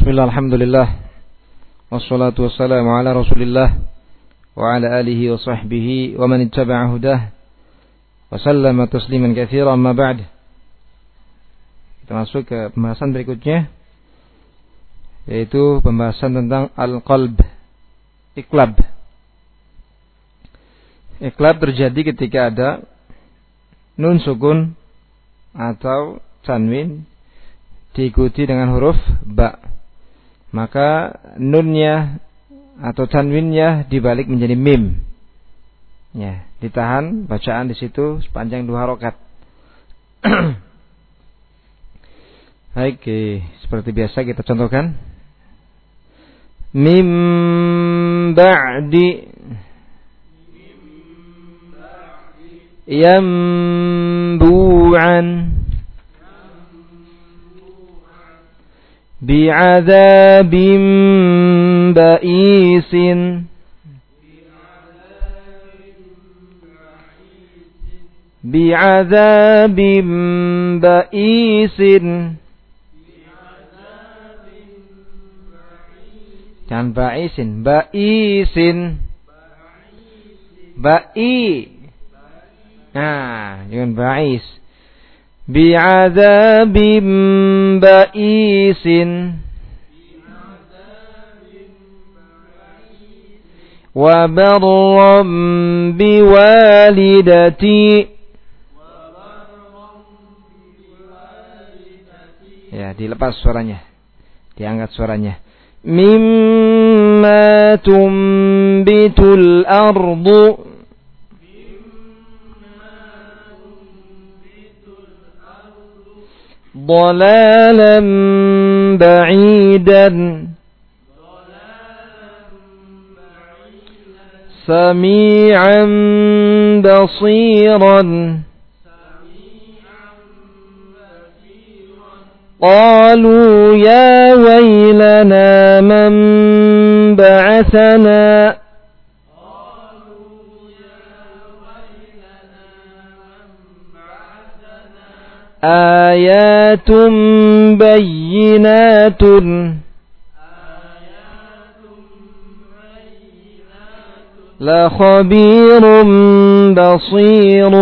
Bismillah, alhamdulillah, wassalatu wassalamu ala rasulillah wa ala alihi wa sahbihi wa man ittaba'a hudah wa sallama tasliman katsiran, amma ba'd. Kita masuk ke pembahasan berikutnya, yaitu pembahasan tentang al-qalb, iqlab. Iqlab terjadi ketika ada nun sukun atau tanwin diikuti dengan huruf ba, maka nunnya atau tanwinnya dibalik menjadi mim. Ya, ditahan bacaan di situ sepanjang 2 rakaat. Baik, seperti biasa kita contohkan. Mim ba'di yambu'an bi'adzabim ba'isin bi'adzabim ba'isin. Jangan ba'isin, ba'isin, ba'i. Nah, jangan ba'is. Bi'adzabim ba'isin wa barram biwalidati. Ya, dilepas suaranya, diangkat suaranya. Mimma tumbitul ardu ضلالا بعيدا سميعا بصيرا قالوا يا ويلنا من بعثنا آيات بينات لخبير بصير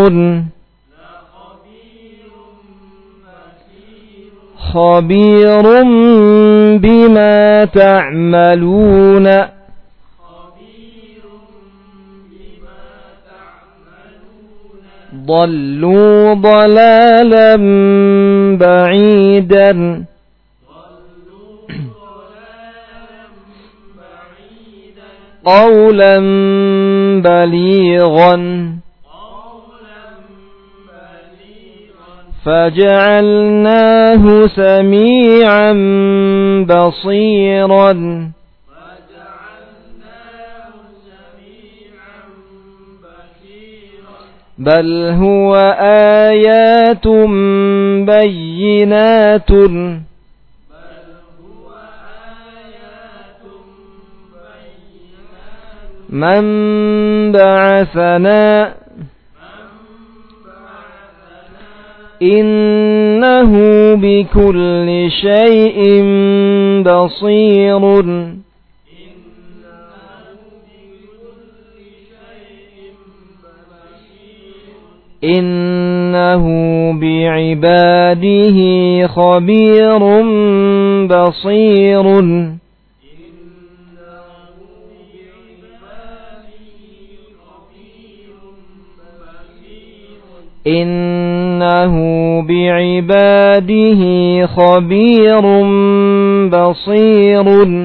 خبير بما تعملون ضلوا ضلالا بعيدا قولا بليغا فجعلناه سميعا بصيرا بل هو آيات بينات من بعثنا إنه بكل شيء بصير إنه بعباده خبير بصير إنه بعباده خبير بصير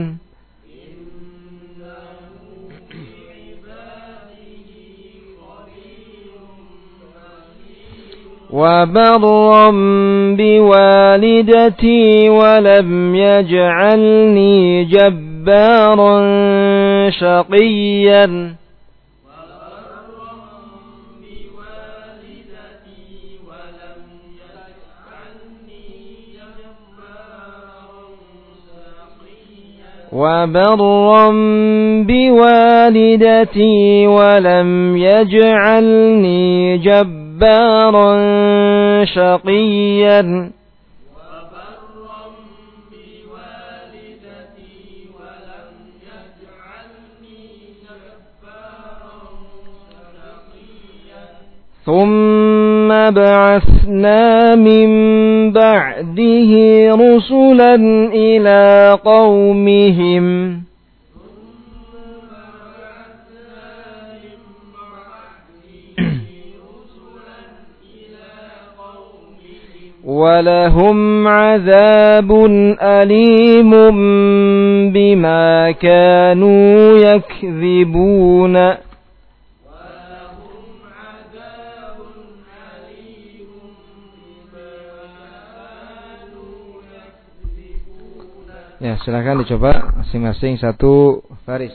وبرا بوالدتي ولم يجعلني جبارا شقيا وبرا بوالدتي ولم يجعلني جبارا شقيا ثم بعثنا من بعده رسلا إلى قومهم ولهم عذاب أليم بما كانوا يكذبون. Ya, silakan dicoba masing-masing satu baris.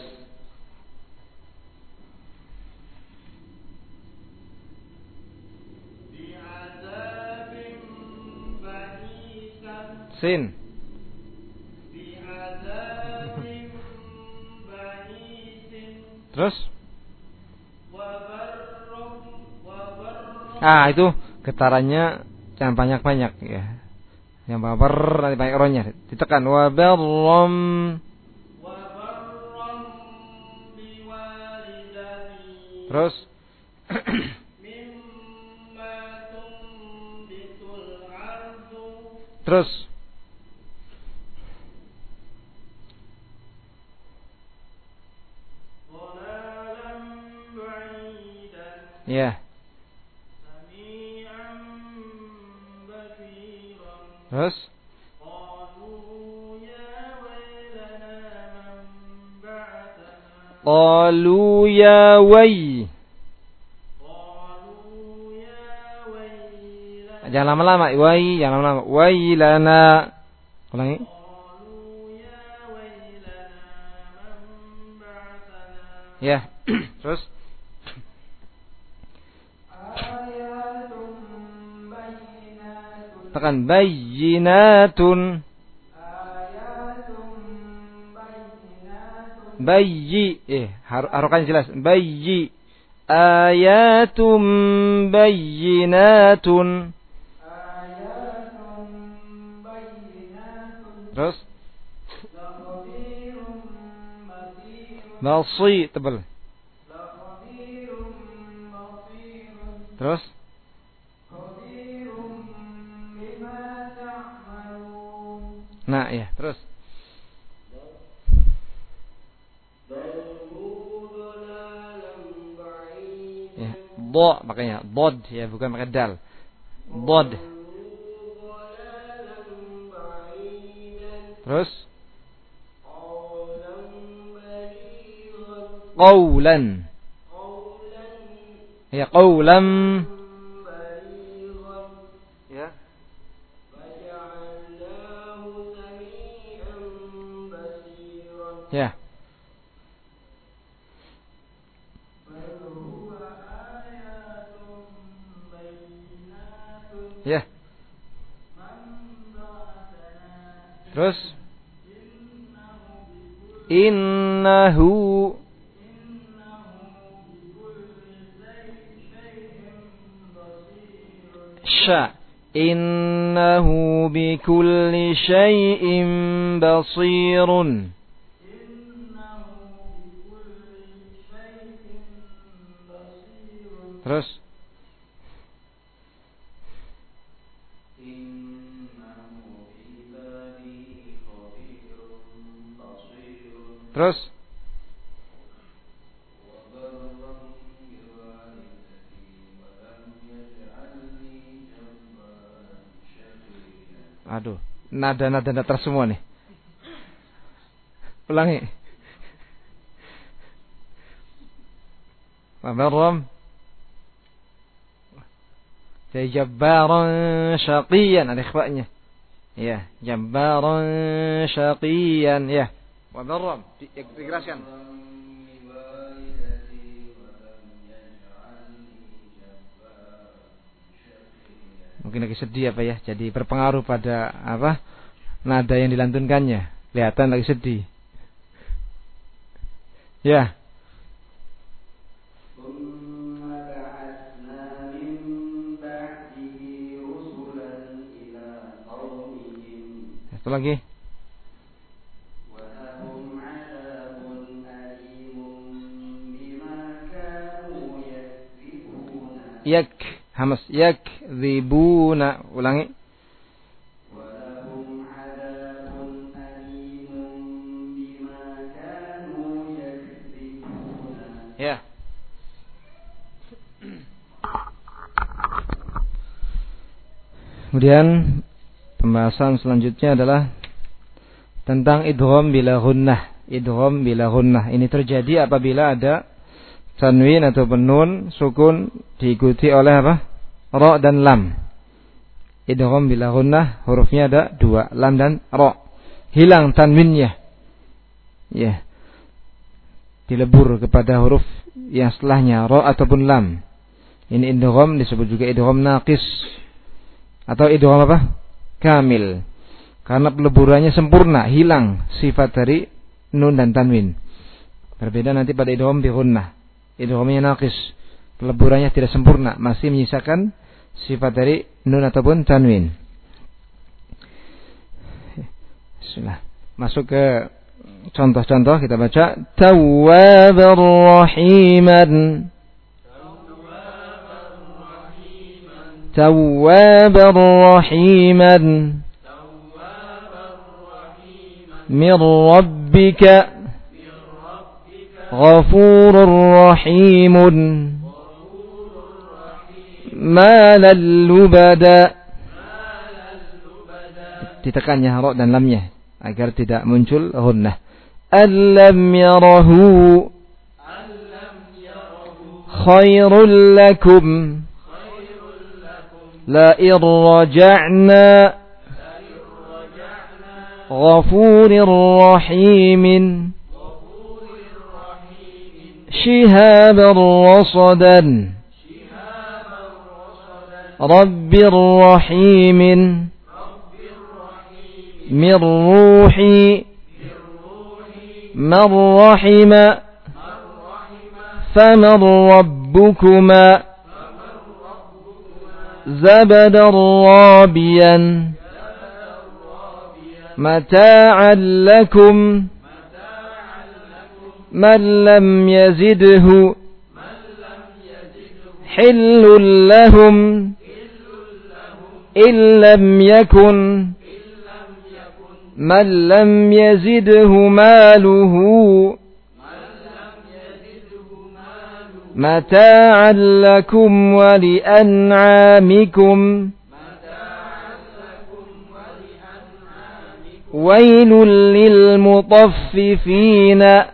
Sin. Terus? Itu getarannya jangan banyak-banyak ya. Yang baper nanti banyak rohnya. Ditekan wabarram. Terus? Terus? Ya. Terus? Qalu ya wai. Jangan lama-lama, wai, jangan lama-lama. Wailana. Ulangi. Ya. Terus? Tekan bayyinatun. Bayyi, harokan jelas. Bayyi. Ayatum bayyinatun. Terus? Basi, tebal. Terus? Nah, ya, terus. Ya, bo makanya bod ya, bukan pakai dal. Bod. Terus? Qawlan. Ya, qawlam. Ya. Ya. Ya. Terus? Innahu sya. Innahu bikulli syai'in basirun. Terus? Terus? Aduh, nada-nada datar semua nih. Ulangi. Wabarram. Jadi jabbaran syaqiyan, ada ikhfa'nya. Ya, jabbaran syaqiyan, ya. Wabarram, dikeraskan. Mungkin lagi sedih apa ya, jadi berpengaruh pada apa nada yang dilantunkannya. Kelihatan lagi sedih. Ya. Satu lagi. hamas yakdzibuna. Ulangi. Ya. Kemudian pembahasan selanjutnya adalah tentang idgham bila ghunnah. Idgham bila ghunnah ini terjadi apabila ada tanwin atau nun sukun diikuti oleh apa? Ra dan lam. Idgham bila ghunnah hurufnya ada dua, lam dan ra. Hilang tanwinnya. Ya. Dilebur kepada huruf yang setelahnya ra ataupun lam. Ini idgham disebut juga idgham naqis atau idgham apa? Kamil. Karena peleburannya sempurna, hilang sifat dari nun dan tanwin. Berbeda nanti pada idgham bi ghunnah. Idghamnya naqis, peleburannya tidak sempurna, masih menyisakan sifat dari nun ataupun tanwin. Bismillah. Masuk ke contoh-contoh, kita baca Tawwabar Rahiman. Tawwabar Rahiman Min Rabbika Ghafurur Rahimun Malal Lubada. Ditekannya ra dan lamnya agar tidak muncul ghunnah. Allam yarahu khairul lakum la irja'na ghafurir rahimin shihabar rasadan rabbir rahimin min ruhi man rahima faman rabbukuma zabadar rabiyan mata'an lakum man lam yazidhu hillul lahum illam yakun man lam yazidhu maluhu mata'an lakum wa li'an'amikum wailul lil mutaffifina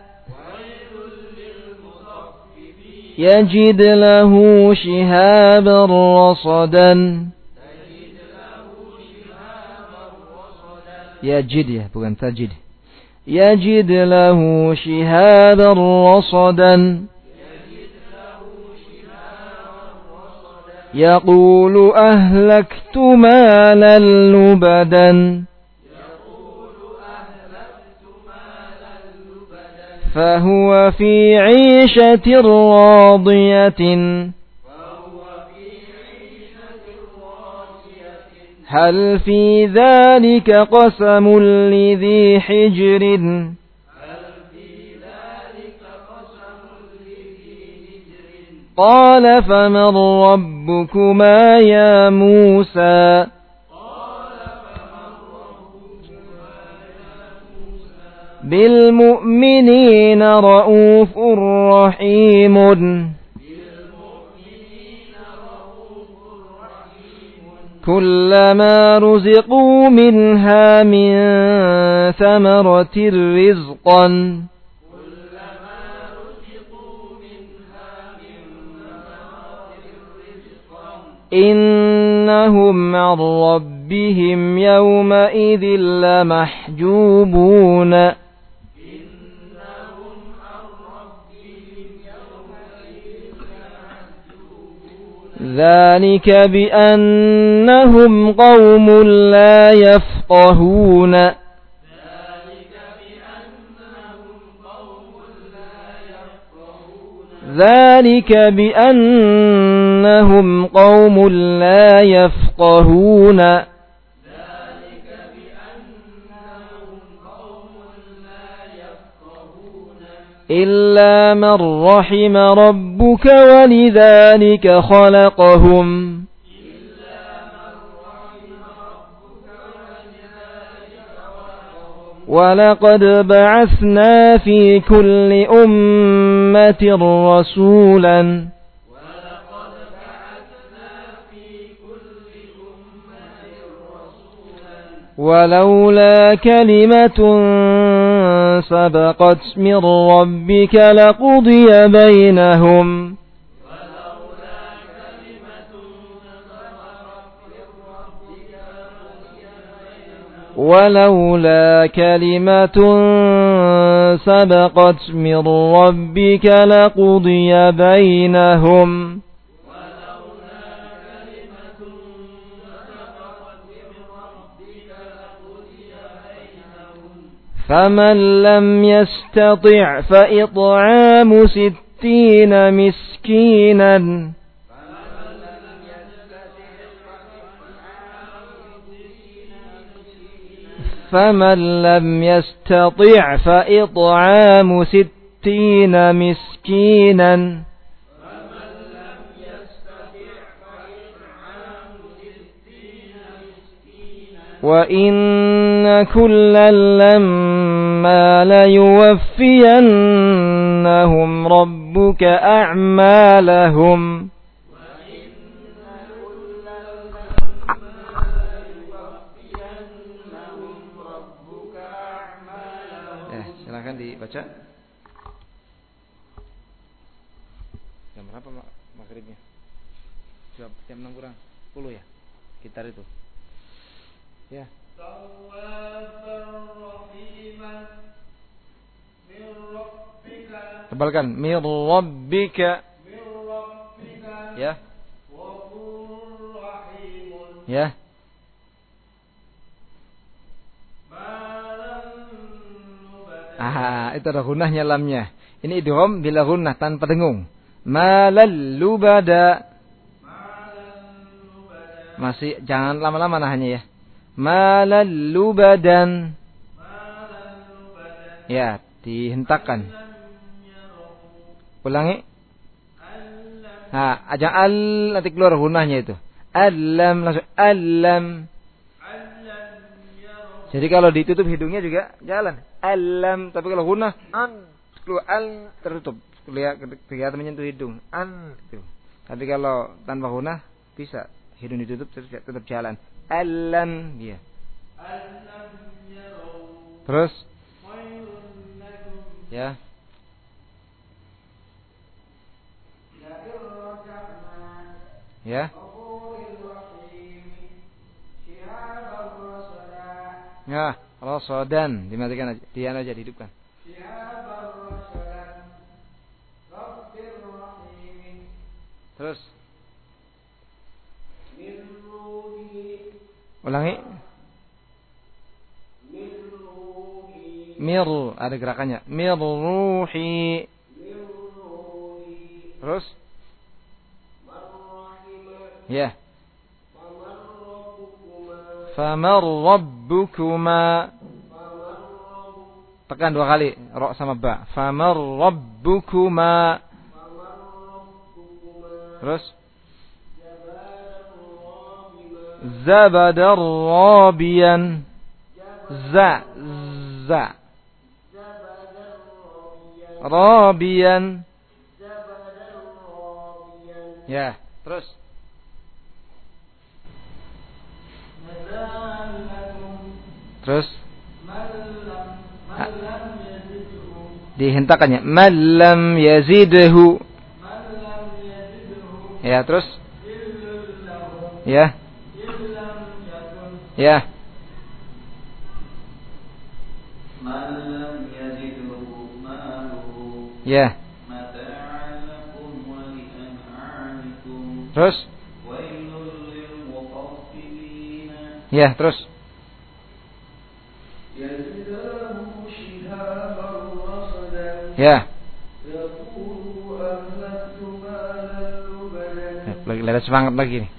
yajid lahu shihaban rasadan. Yajid ya, bukan tajid. Yajid lahu shihaban rasadan yaqulu ahlaktu malan lubadan fahuwa fi 'ishatin radiyatin hal fi dhalika qasamul lidhi hijrin qala faman rabbukuma ya Musa bil mu'minina raufur rahimun kullama ruziqu minha min thamaratir rizqan innahum 'an rabbihim yawma idzin lamahjubuna ذلك بأنهم قوم لا يفقهون ذلك بأنهم قوم لا يفقهون إلا من رحم ربك ولذلك خلقهم ولقد بعثنا في كل أمة رسولا ولولا كلمة سبقت من ربك لقضي بينهم ولولا كلمة سبقت من ربك لقضي بينهم فمن لم يستطع فإطعام 60 مسكينا فمن لم يستطع فإطعام 60 مسكينا وإن كلا لما ليوفينهم ربك أعمالهم silakan dibaca. Jam berapa maghribnya? Jam 6 kurang 10 ya? Sekitar itu. Ya. Tebalkan mir rabbika. Ya. Ya. Itu ada gunnahnya lamnya. Ini idgham bila gunnah tanpa dengung. Malal lubada. Masih jangan lama-lama nahanya ya. Malal lubadan. Ya, dihentakkan. Ulangi. Aja al nanti keluar gunnahnya itu. Alam langsung alam. Jadi kalau ditutup hidungnya juga jalan. Alam, tapi kalau gunnah an keluar al tertutup. Kelihatan menyentuh hidung. An itu. Tapi kalau tanpa gunnah bisa hidung ditutup tetap jalan. Alam dia. Terus ya. Ya. Ya, rasadan dimatikan aja, dian aja dihidupkan. Terus ulangi. Mir ada gerakannya. Mir ruhi. Terus ya. Famar rabbukuma. Tekan 2 kali ra sama ba. Famar rabbukuma. Terus zabadar rabiyan. Za rabiyan. Ya, terus dihentakannya malam yazidhu. Ya, terus ya ya ya terus ya terus ya lagi semangat lagi nih.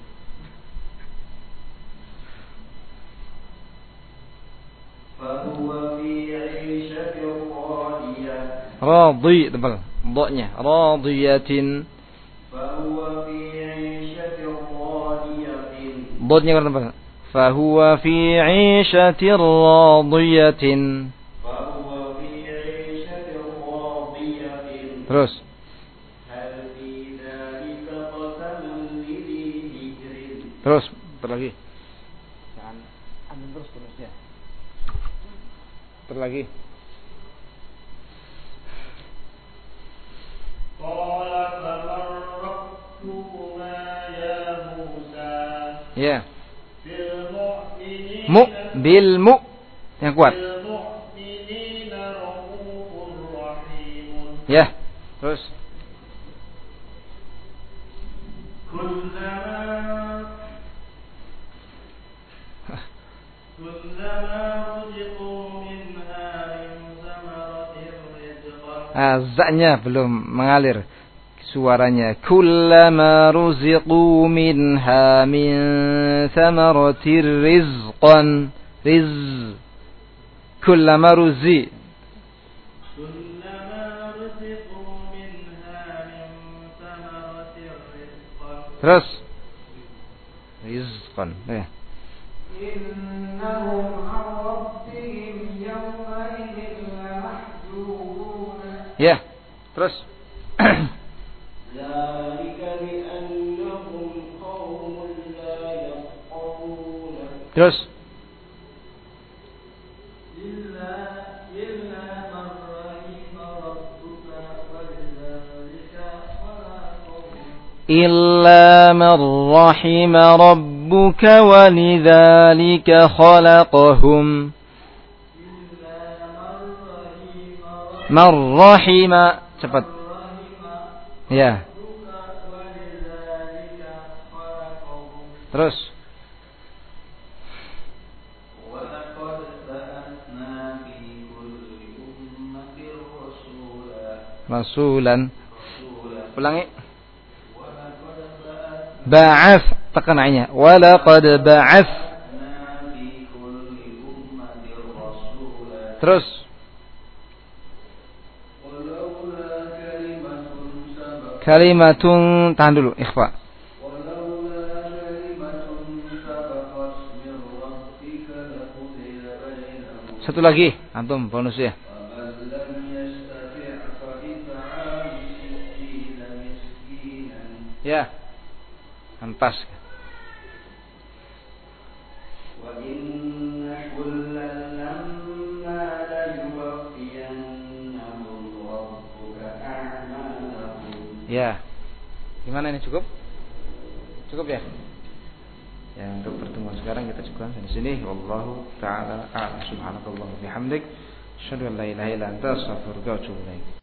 Radhi, tebal. Dha-nya. Radiyatin. Fahuwa fi 'ishatin radiyatin. Dha-nya kan tebal. Fahuwa fi 'ishatin radiyatin. Fahuwa fi 'ishatin radiyatin. Terus. Hal fi dzalika qasamun lidhi hijrin. Terus, lagi. Jangan ambil terus ya. Lagi. Qala faman rabbukuma ya Musa. Ya. Bil mu'minina Bil mu yang kuat. bil mu'minina raufur rahim. Ya. Terus. Kullama ruziqu minha min samaratir rizqan. Za-nya belum mengalir suaranya. Kullama ruziqu minha min thamaratir rizqan. Kullama ruzi. Kullama ruziqu minha min samaratir rizqan. Terus. Rizqan. Ya. Innahum 'an rabbihim yawma idhin lamahjubun. Ya. Terus. Dzalika bi annahum qaumun la yafqahun. Terus. Illa man rahima rabbuka wa lidzalika khalaqahum. إلا من رحم ربك ولذلك خلقهم من رحم cepat ya terus rasulan ulangi ba'ath tekan nya walaqad ba'ath terus kalimatun tahan dulu ikhfa satu lagi antum bonus ya ya antas ya gimana ini cukup ya yang untuk pertemuan sekarang kita cukupkan di sini wallahu taala a'lam subhanallahi wa bihamdik asyhadu an la ilaha illa anta astaghfiruka wa atubu ilaik.